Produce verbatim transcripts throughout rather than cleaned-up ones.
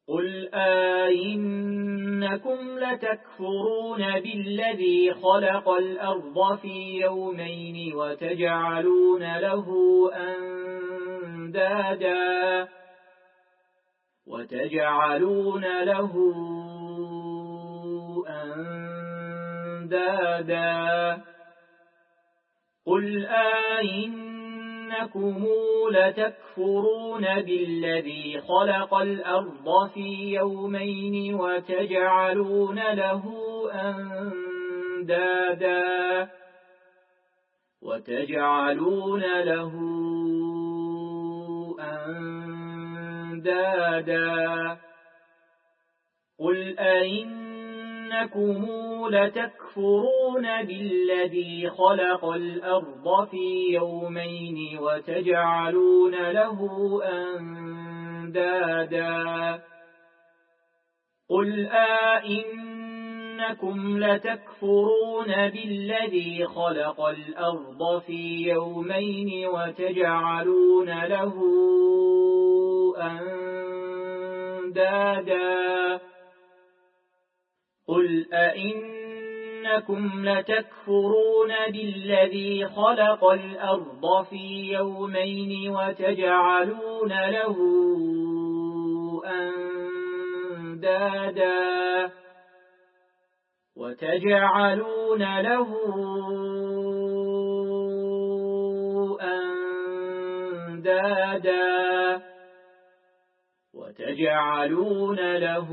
قل آئنكم لتكفرون بالذي خلق الأرض في يومين وتجعلون له أندادا وتجعلون له أندادا قل آئنكم لتكفرون بالذي خلق الأرض في يومين وتجعلون له أندادا وتجعلون له أندادا قل أئنكم لتكفرون بالذي خلق الأرض في يومين وتجعلون له أندادا قل أئنكم لتكفرون بالذي خلق الأرض في يومين وتجعلون له أندادا قل أئنكم لتكفرون بالذي خلق الأرض في يومين وتجعلون له أندادا وتجعلون له أندادا وتجعلون له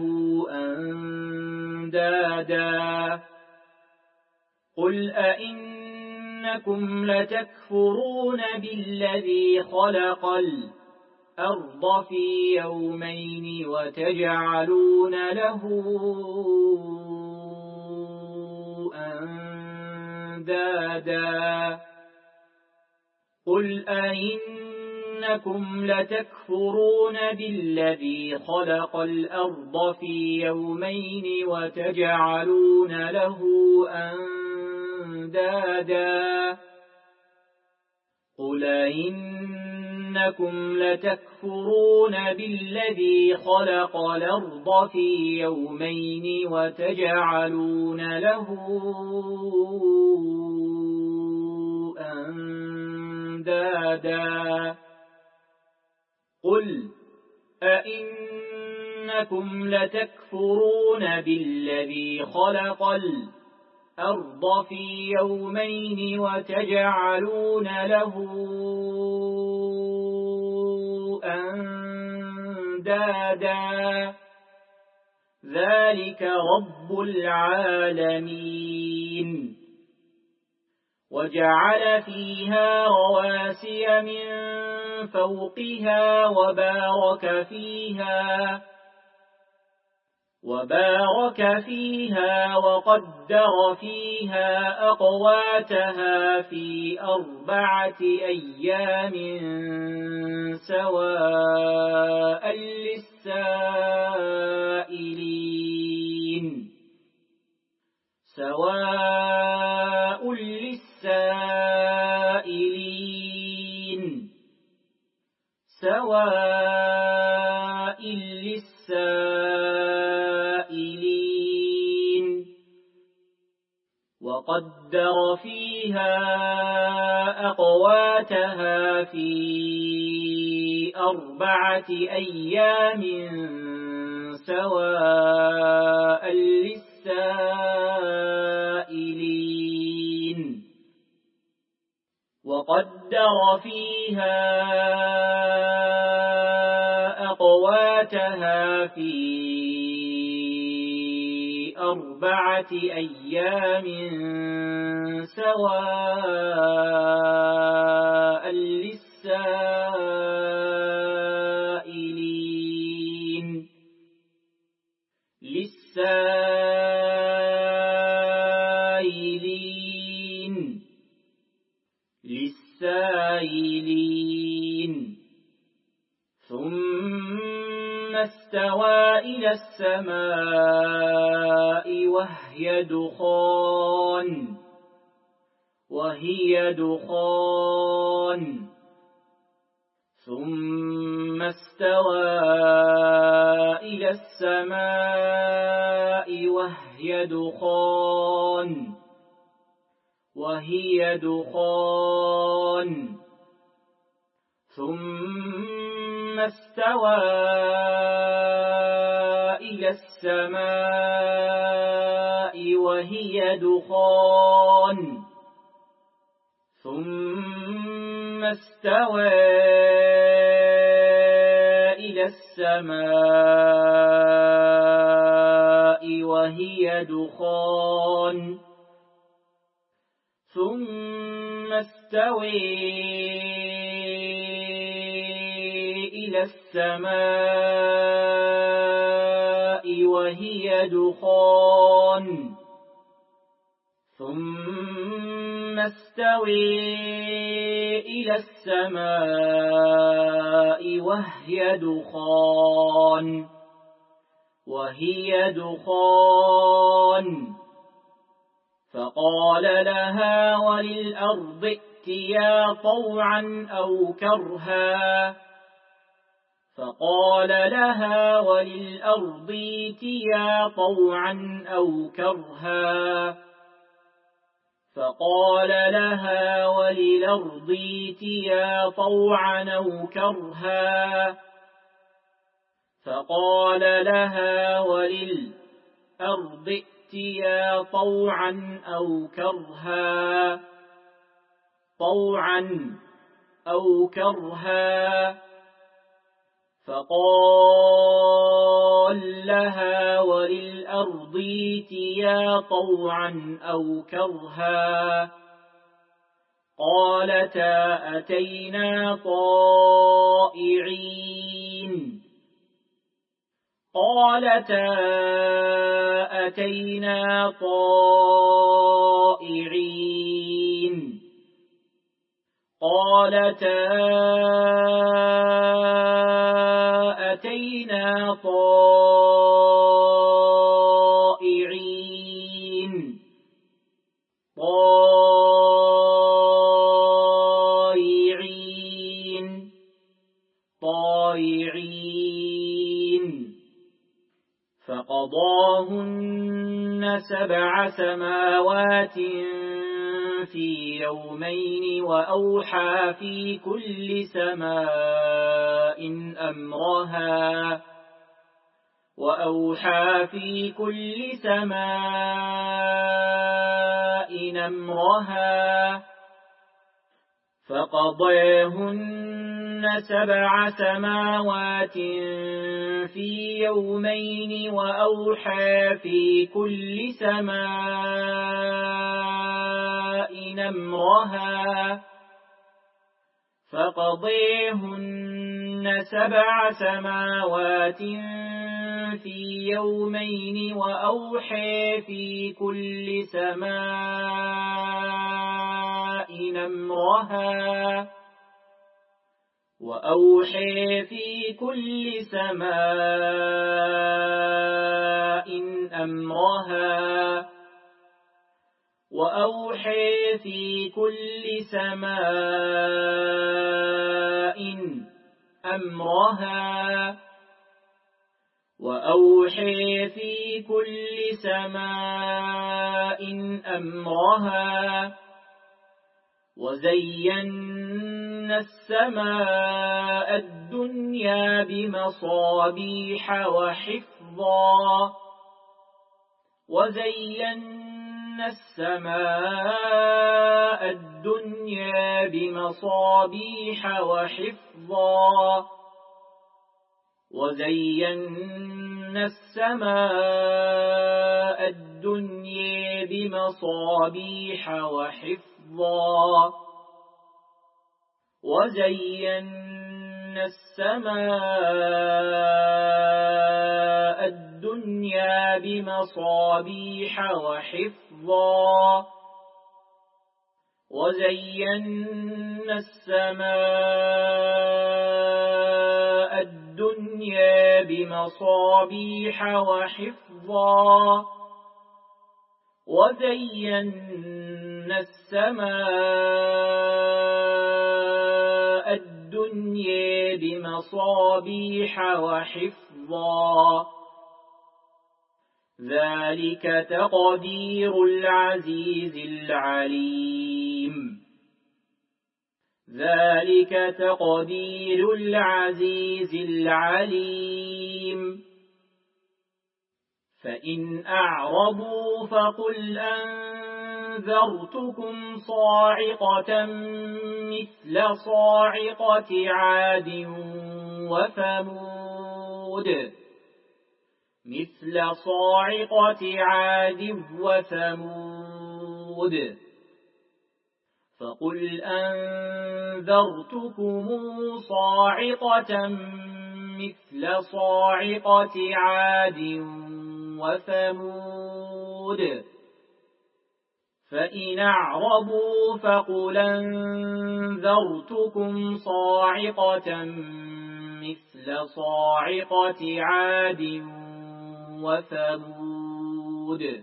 أندادا قل أئنكم لتكفرون بالذي خلق الأرض في يومين وتجعلون له أندادا قل أئنكم لتكفرون بالذي خلق الأرض في يومين وتجعلون له أندادا قل أئنكم لتكفرون بالذي خلق الأرض في يومين وتجعلون له أندادا قل أئنكم لتكفرون بالذي خلق الأرض في يومين وتجعلون له أندادا ذلك رب العالمين وجعل فيها رواسي من فوقها وبارك فيها وبارك فيها وقدر فيها أقواتها في أربعة أيام سواء للسائلين سواء للسائلين سواء للسائلين وقدر فيها أقواتها في أربعة أيام سواء للسائلين وقدر فيها أقواتها في أربعة أيام سواء للسائلين للسائلين للسائلين ثم استوى إلى السماء وهي دخان وهي دخان ثم استوى إلى السماء وهي دخان وهي دخان ثم استوى إلى السماء وهي دخان ثم استوى إلى السماء وهي دخان ثم استوى إلى السماء وهي دخان ثم استوى إلى السماء وهي دخان وهي دخان فقال لها وللأرض ائتيا طوعا أو كرها فقال لها وللأرض ائتيا طوعا أو كرها فقال لها وللأرض ائتيا طوعا أو كرها فقال لها وللأرض ائتيا طوعا أو كرها طوعا أو كرها فقال لها وللأرض ائتيا طوعا أو كرها قالتا أتينا طائعين قالتا أتينا طائعين قالتا أتينا طائعين طائعين طائعين فقضاهن سبع سماوات في يومين وأوحى في كل سماء أمرها وأوحى في كل سماء أمرها فقضاهن سبع سماوات في يومين وأوحى في كل سماء أمرها فقضيهن سبع سماوات في يومين وأوحى في كل سماء أمرها وأوحى في كل سماء أمرها وأوحى في كل سماء أمرها وأوحى في كل سماء أمرها وزينا السماء الدنيا بمصابيح وحفظا وزينا السماء الدنيا بمصابيح وحفظا وزينا السماء الدنيا بمصابيح وحفظا وزينا السماء الدنيا بمصابيح وحفظا وزينا السماء الدنيا بمصابيح وحفظا وزينا السماء الدنيا الدنيا بمصابيح وحفظا ذلك تقدير العزيز العليم ذلك تقدير العزيز العليم فإن أعرضوا فقل أنذرتكم صاعقة مثل صاعقة عاد وثمود مثل صاعقة عاد وثمود فقل أنذرتكم صاعقة مثل صاعقة عاد وثمود فإن أعرضوا فقل أنذرتكم صاعقة مثل صاعقة عاد وثمود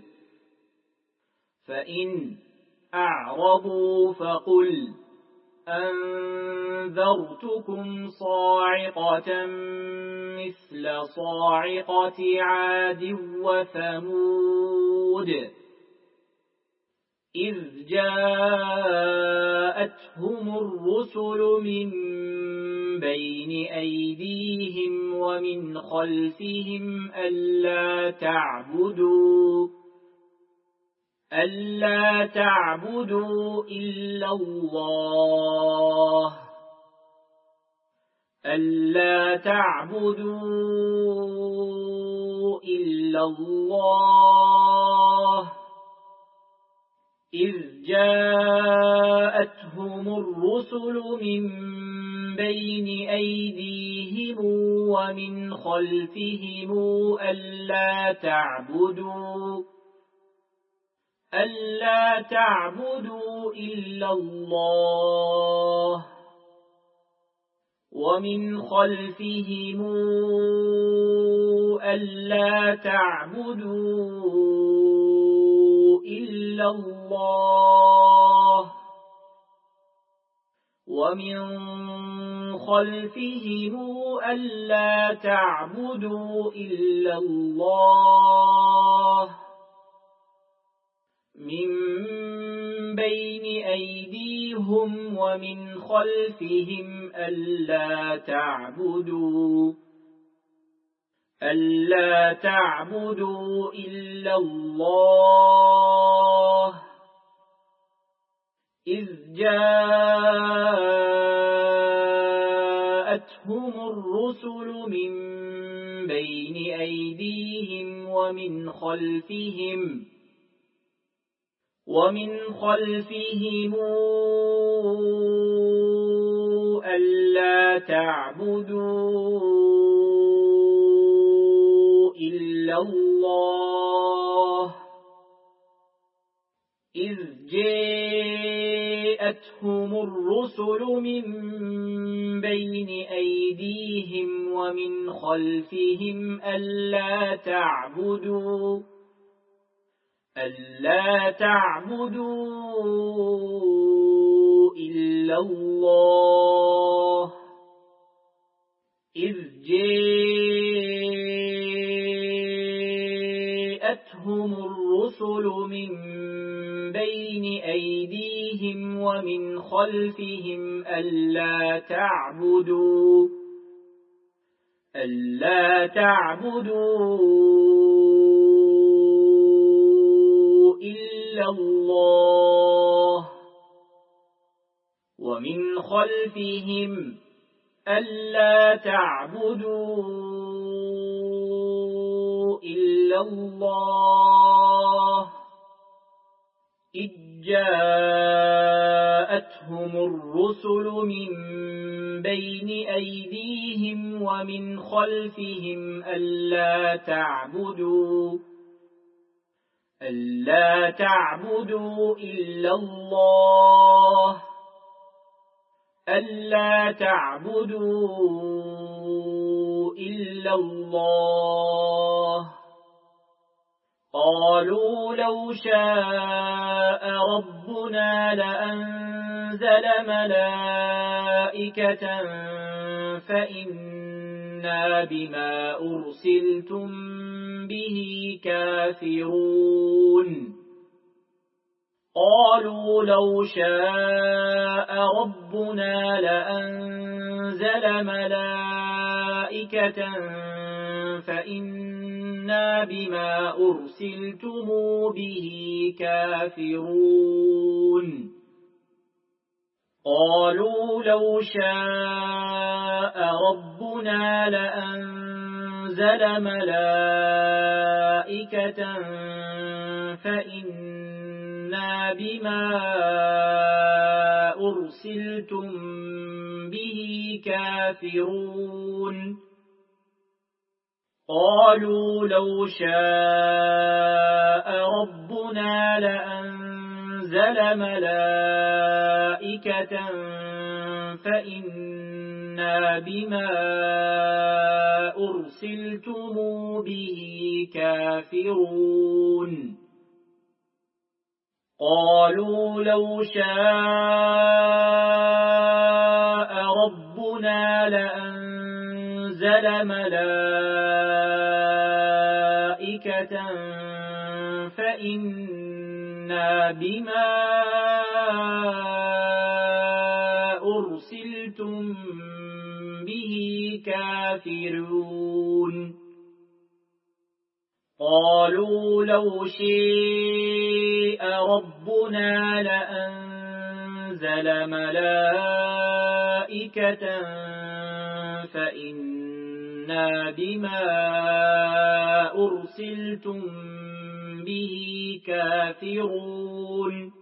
فإن أعرضوا فقل أنذرتكم صاعقة مثل صاعقة عاد وثمود إذ جاءتهم الرسل من بين أيديهم ومن خلفهم ألا تعبدوا ألا تعبدوا إلا الله ألا تعبدوا إلا الله إذ جاءتهم الرسل من بين أيديهم ومن خلفهم ألا تعبدوا ألا تعبدوا إلا الله ومن خلفهم ألا تعبدوا إلا الله ومن خلفهم ألا تعبدوا إلا الله من بين أيديهم ومن خلفهم ألا تعبدوا ألا تعبدوا إلا الله إذ جاءتهم الرسل من بين أيديهم ومن خلفهم ومن خلفهم ألا تعبدوا إلا الله إذ جاءتهم الرسل من بين أيديهم ومن خلفهم ألا تعبدوا ألا تعبدوا إلا الله إذ جاءتهم الرسل من بين أيديهم ومن خلفهم ألا تعبدوا ألا تعبدوا إلا الله ومن خلفهم ألا تعبدوا إلا الله إذ جاءتهم الرسل من بين أيديهم ومن خلفهم ألا تعبدوا ألا تعبدوا إلا الله ألا تعبدوا إلا الله قالوا لو شاء ربنا لأنزل أنزل ملائكة فإنا بما أرسلتم به كافرون قالوا لو شاء ربنا لأنزل ملائكة فإنا بما أرسلتم به كافرون قالوا لو شاء ربنا لأنزل ملائكة فإنا بما أرسلتم به كافرون قالوا لو شاء ربنا لأنزل ملائكة فإنا بما أرسلتم به كافرون قالوا لو شاء ربنا لأنزل ملائكة فإنا بما أرسلتم به كافرون قالوا لو شاء ربنا لأنزل ملائكة فإنا بما أرسلتم به كافرون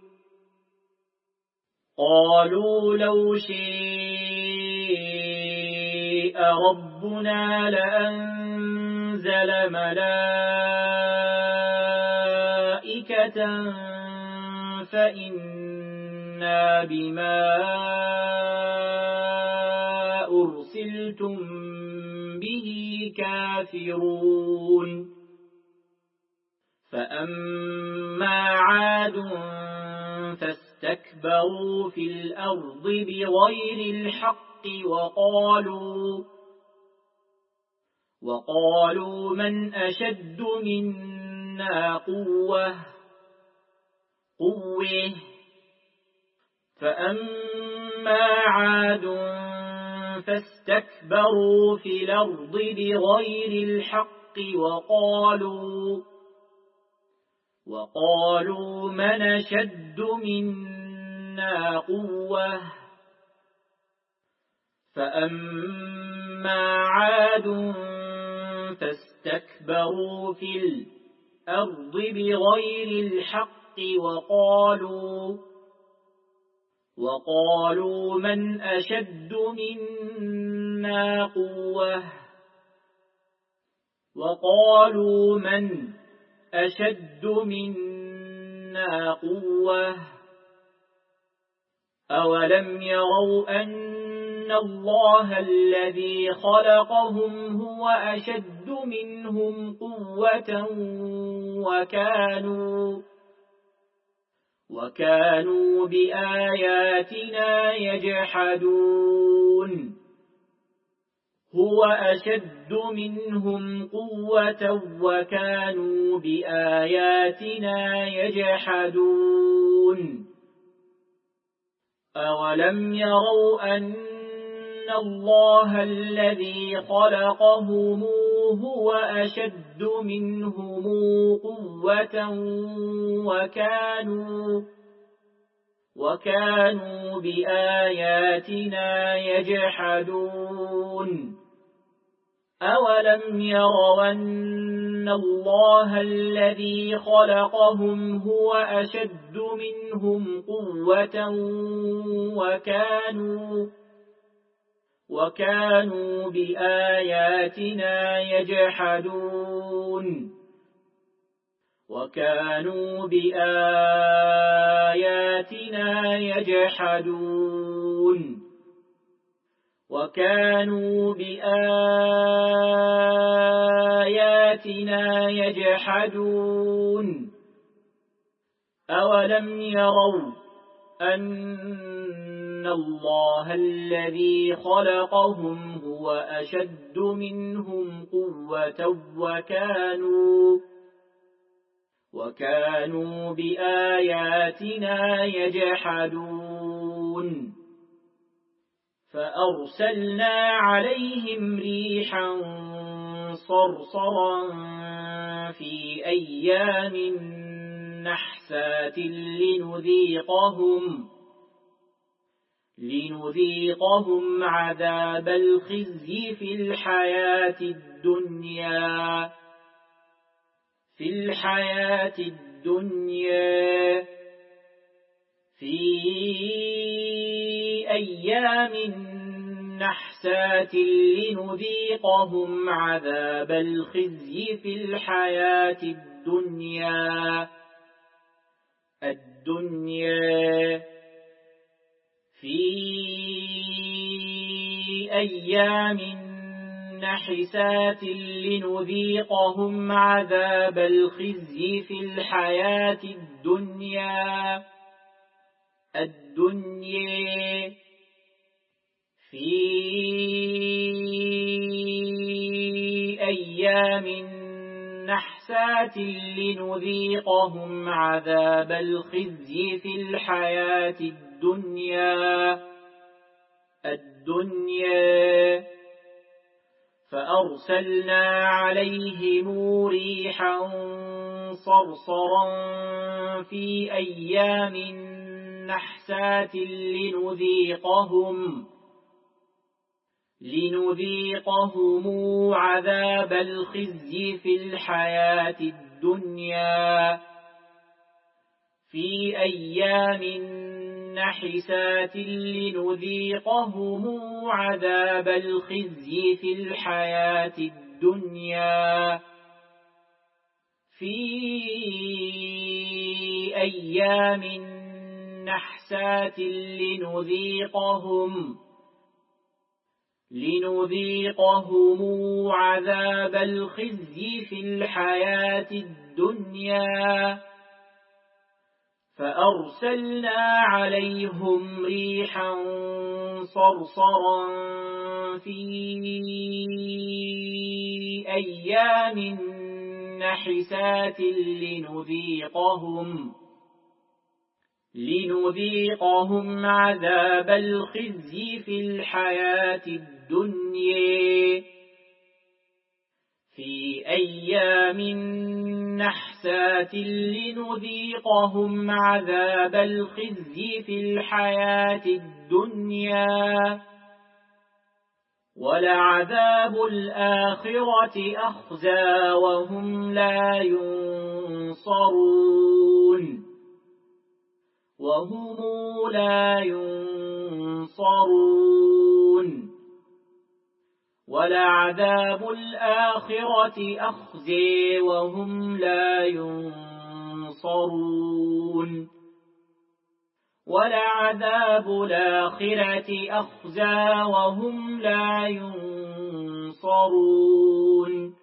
قالوا لو شاء ربنا لأنزل ملائكة فإنا بما أرسلتم به كافرون فأما عاد فاستكبروا في الأرض بغير الحق وقالوا وقالوا من أشد منا قوة قوة فأما عاد فاستكبروا في الأرض بغير الحق وقالوا وقالوا من أشد منا قوة فأما عاد فاستكبروا في الأرض بغير الحق وقالوا وقالوا من أشد منا قوة وقالوا من أشد منا قوة أولم يروا أن الله الذي خلقهم هو أشد منهم قوة وكانوا وكانوا بآياتنا يجحدون هو أشد منهم قوة وكانوا بآياتنا يجحدون أولم يروا أن الله الذي خلقهم هو أشد منهم قوة وكانوا وكانوا بآياتنا يجحدون أولم يروا أن الله الذي خلقهم هو أشد منهم قوة وكانوا وكانوا بآياتنا يجحدون وكانوا بآياتنا يجحدون وكانوا بآياتنا يجحدون أولم يروا أن الله الذي خلقهم هو أشد منهم قوة وكانوا وكانوا بآياتنا يجحدون فأرسلنا عليهم ريحا صرصرا في أيام نحسات لنذيقهم لنذيقهم عذاب الخزي في الحياة الدنيا في الحياة الدنيا في أيام نحسات لنذيقهم عذاب الخزي في الحياة الدنيا الدنيا في أيام نحسات لنذيقهم عذاب الخزي في الحياة الدنيا الدنيا في أيام نحسات لنذيقهم عذاب الخزي في الحياة الدنيا الدنيا فأرسلنا عليهم ريحا صرصرا في أيام نحسات لنذيقهم لنذيقهم عذاب الخزي في الحياة الدنيا في أيام نحسات لنذيقهم عذاب الخزي في الحياة الدنيا في أيام نحسات لنذيقهم لنذيقهم عذاب الخزي في الحياة الدنيا فأرسلنا عليهم ريحا صرصرا في أيام نحسات لنذيقهم لنذيقهم عذاب الخزي في الحياة الدنيا في أيام نحسات لنذيقهم عذاب الخزي في الحياة الدنيا ولعذاب الآخرة أخزى وهم لا ينصرون وهم لا ينصرون ولعذاب الآخرة أخزي وهم لا ينصرون ولعذاب الآخرة أخزى وهم لا ينصرون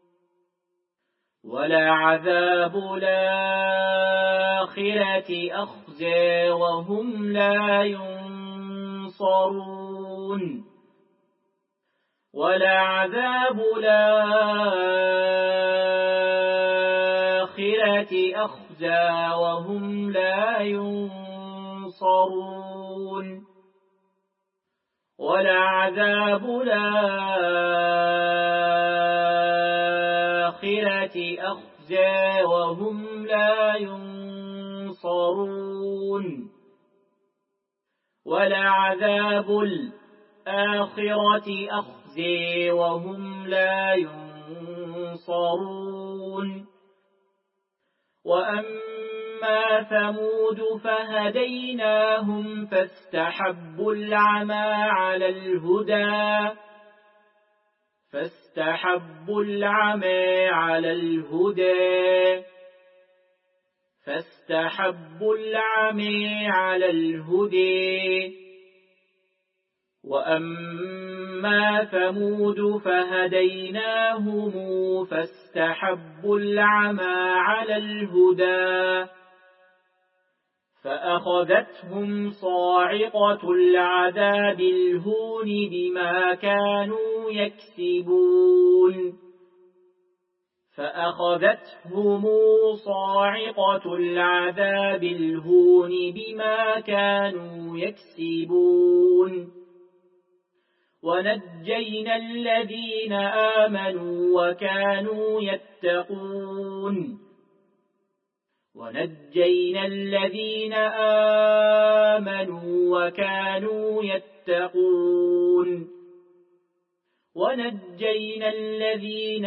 ولعذاب الآخرة أخزى وهم لا ينصرون ولعذاب الآخرة أخزى وهم لا ينصرون ولعذاب الآخرة أخزى وهم لا ينصرون ولعذاب الآخرة أخزى وهم لا ينصرون وأما ثمود فهديناهم فاستحبوا العمى على الهدى فاستحبوا العمى على الهدى فاستحبوا العمى على الهدى وأما ثمود فهديناهم فاستحبوا العمى على الهدى فأخذتهم صاعقة العذاب الهون بما كانوا يكسبون فأخذتهم صاعقة العذاب الهون بما كانوا يكسبون ونجينا الذين آمنوا وكانوا يتقون ونجينا الذين آمنوا وكانوا يتقون ونجينا الذين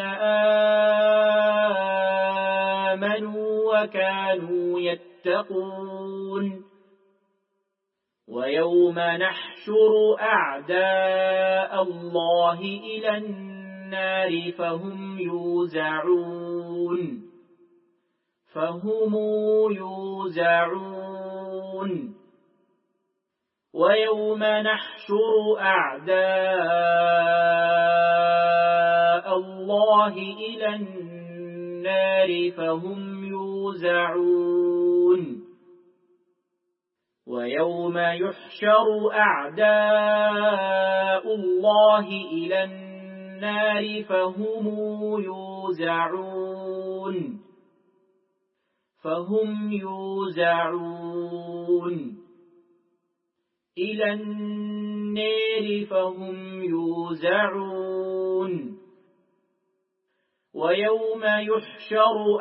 آمنوا وكانوا يتقون ويوم نحشر أعداء الله إلى النار فهم يوزعون فهم يوزعون ويوم نحشر أعداء الله إلى النار فهم يوزعون ويوم يحشر أعداء الله إلى النار فهم يوزعون فهم يوزعون إلى النار فهم يوزعون ويوم يحشر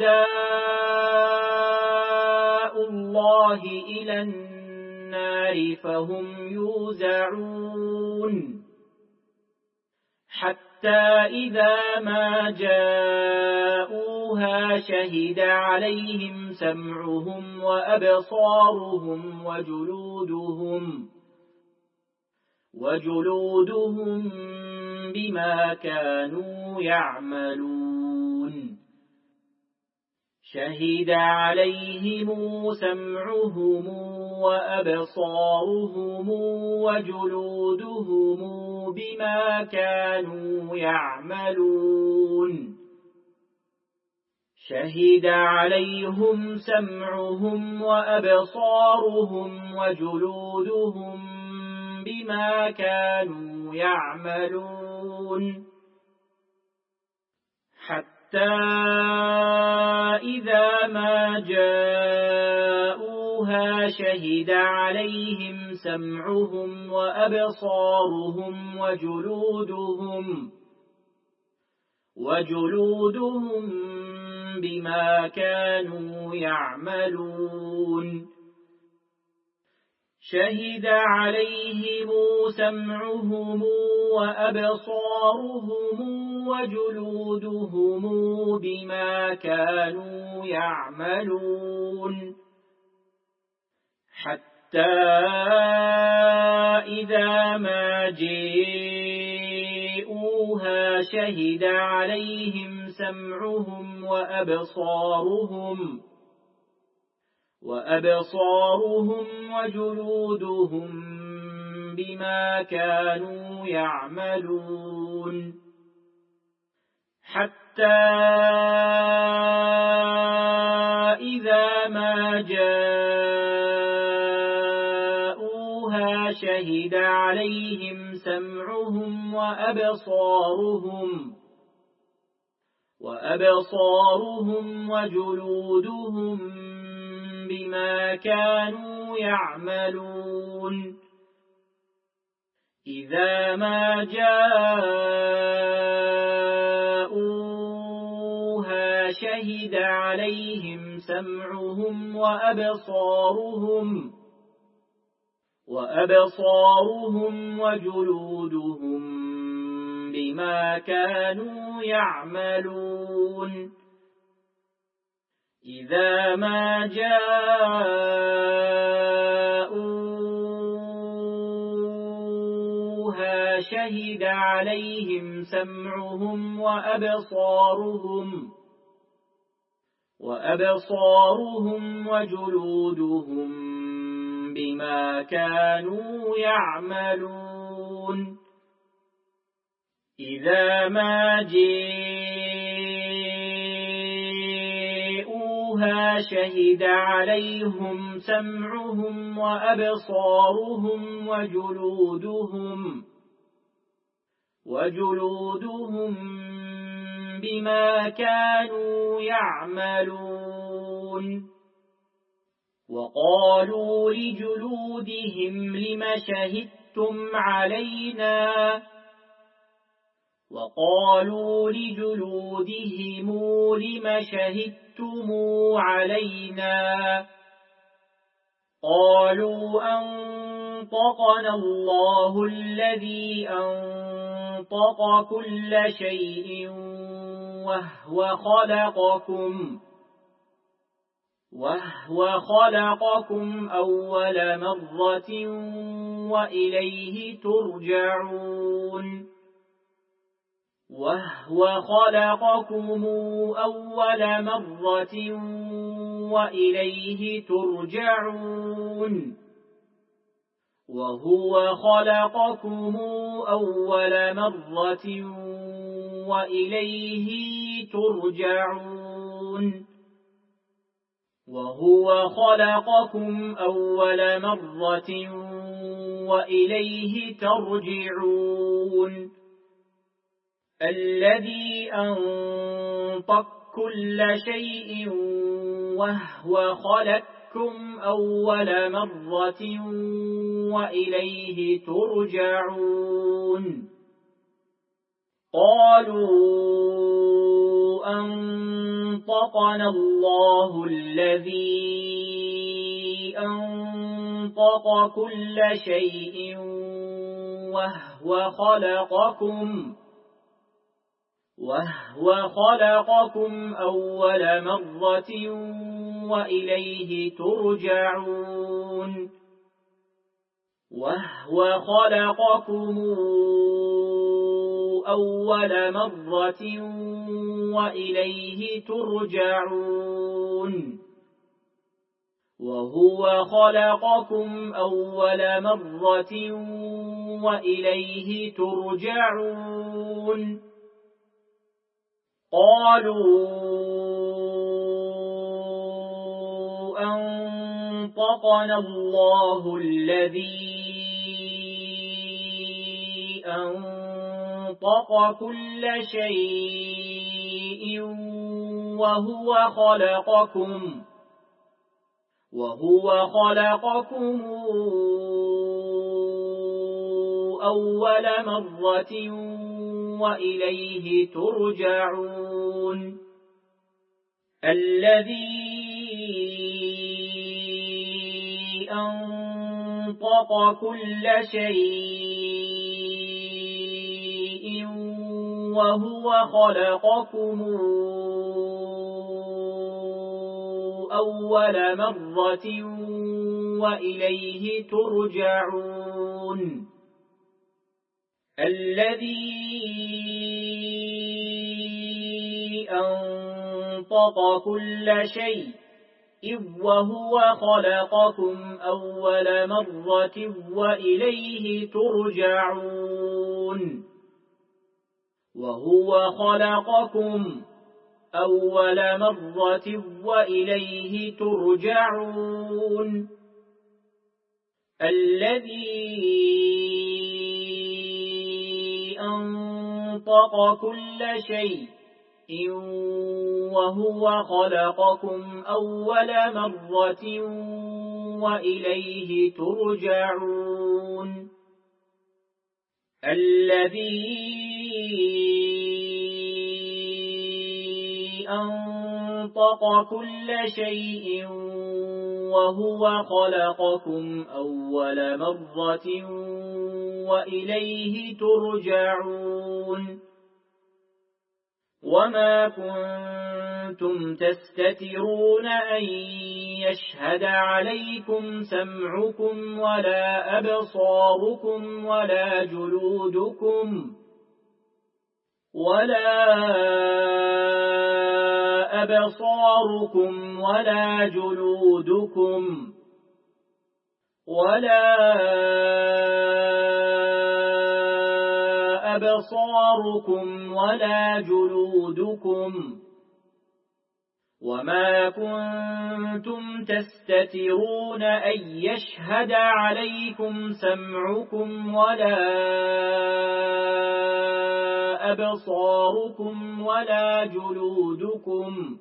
أعداء الله إلى النار فهم يوزعون حتى إذا ما جاءوها شهد عليهم سمعهم وأبصارهم وجلودهم وجلودهم بما كانوا يعملون شهد عليهم سمعهم وأبصارهم وجلودهم بما كانوا يعملون شهد عليهم سمعهم وأبصارهم وجلودهم بما كانوا يعملون حتى إذا ما جاءوها شهد عليهم سمعهم وأبصارهم وجلودهم وجلودهم بما كانوا يعملون شهد عليهم سمعهم وأبصارهم وجلودهم بما كانوا يعملون حتى إذا ما جاءوها شهد عليهم سمعهم وأبصارهم وأبصارهم وجلودهم بما كانوا يعملون حتى إذا ما جاءوها شهد عليهم سمعهم وأبصارهم وأبصارهم وجلودهم بما كانوا يعملون إذا ما جاءوها شهد عليهم سمعهم وأبصارهم وأبصارهم وجلودهم بما كانوا يعملون إذا ما جاءوها شهد عليهم سمعهم وأبصارهم وأبصارهم وجلودهم بما كانوا يعملون إذا ما جاءوها خلقوها شهد عليهم سمعهم وأبصارهم وجلودهم وجلودهم بما كانوا يعملون وقالوا لجلودهم لم شهدتم علينا وقالوا لجلودهم لم شهدتم علينا قالوا أنطقنا الله الذي أنطق كل شيء وهو خلقكم وهو خلقكم أول مرة وإليه ترجعون وهو خلقكم أول مرة وإليه ترجعون وهو خلقكم أول مرة وإليه ترجعون وهو خلقكم أول مرة وإليه ترجعون الذي أنطق كل شيء وهو خلقكم أول مرة وإليه ترجعون قالوا أنطقنا الله الذي أنطق كل شيء وهو خلقكم وهو خلقكم أول مرة وإليه ترجعون وهو خلقكم أول مرة وإليه ترجعون وهو خلقكم أول مرة وإليه ترجعون قالوا أنطقنا الله الذي أنطق كل شيء وهو خلقكم وهو خلقكم أول مرة وإليه ترجعون الذي أنطق كل شيء وهو خلقكم أول مرة وإليه ترجعون الذي أنطق كل شيء وهو خلقكم أول مرة وإليه ترجعون وهو خلقكم أول مرة وإليه ترجعون الذي أنطق كل شيء وهو خلقكم أول مرة وإليه ترجعون الذي أنطق كل شيء وهو خلقكم أول مرة وإليه ترجعون وما كنتم تستترون أن يشهد عليكم سمعكم ولا أبصاركم ولا جلودكم ولا أبصاركم ولا جلودكم ولا أبصاركم ولا جلودكم وما كنتم تستترون أن يشهد عليكم سمعكم ولا أبصاركم ولا جلودكم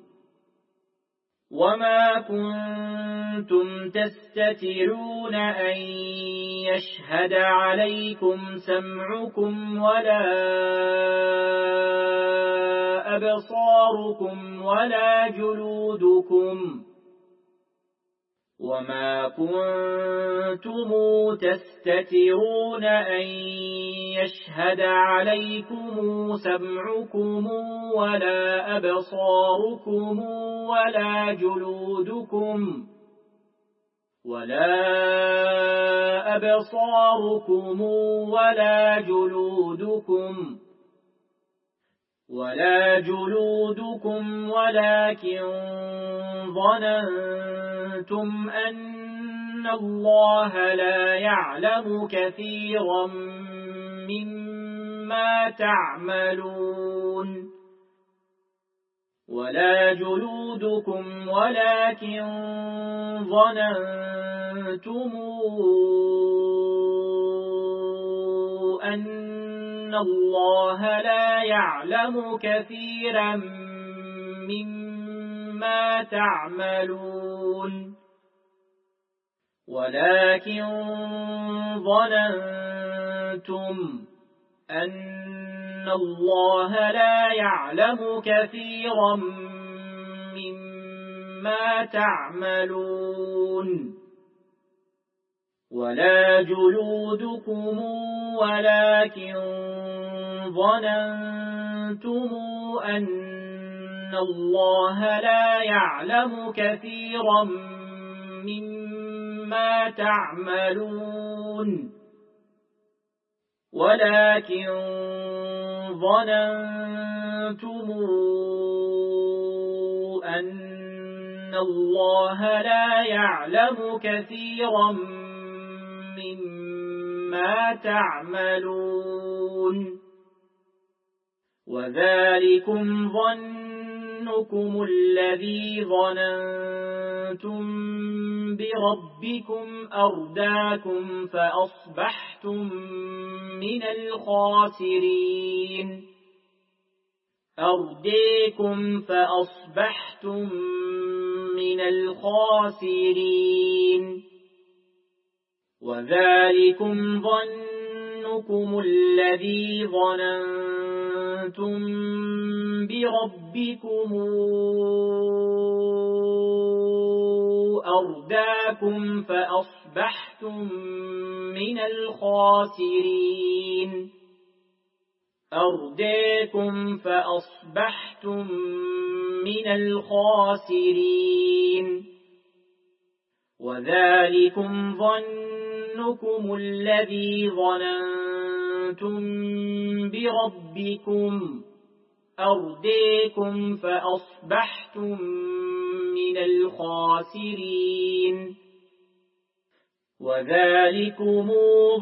وما كنتم تستترون أن يشهد عليكم سمعكم ولا أبصاركم ولا جلودكم وما كنتم تستترون أن يشهد عليكم سمعكم ولا أبصاركم ولا جلودكم ولا أبصاركم ولا جلودكم ولا جلودكم ولكن ظننتم أن الله لا يعلم كثيرا مما تعملون ولا جلودكم ولكن ظننتم أن الله لا يعلم كثيرا مما تعملون ولكن ظننتم أن الله لا يعلم كثيرا مما تعملون ولا جلودكم ولكن ظننتم أن الله لا يعلم كثيرا مما تعملون ولكن ظننتم أن الله لا يعلم كثيرا مما تعملون وذلكم ظنكم الذي ظننتم بربكم أرداكم فأصبحتم من الخاسرين أرديكم فأصبحتم من الخاسرين وذلكم ظنكم الذي ظننتم بربكم أرداكم فأصبحتم من الخاسرين أرداكم فأصبحتم من الخاسرين وذلكم ظنكم الذي ظننتم بربكم أرداكم فأصبحتم من الخاسرين وذلكم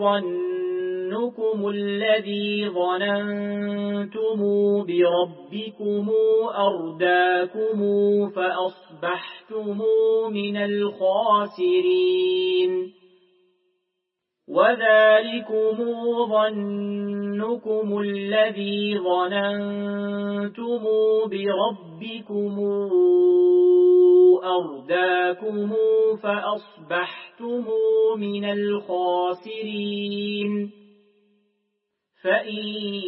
ظنكم الذي ظننتم بربكم أرداكم فأصبحتم من الخاسرين وذلكم ظنكم الذي ظننتم بربكم أرداكم فأصبحتم من الخاسرين فإن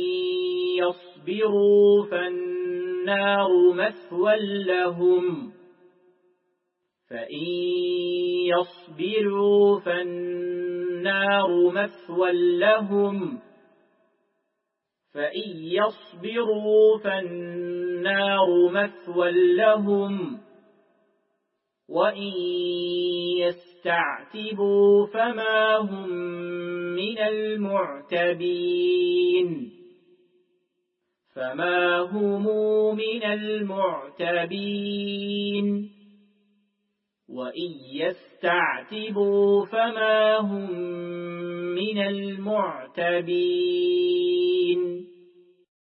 يصبروا فالنار مثوى لهم فإن يصبروا فالنار مثوى لهم فإن يصبروا فالنار مثوى لهم وإن يستعتبوا فما هم من المعتبين فما هم من المعتبين وإن يستعتبوا فما هم من المعتبين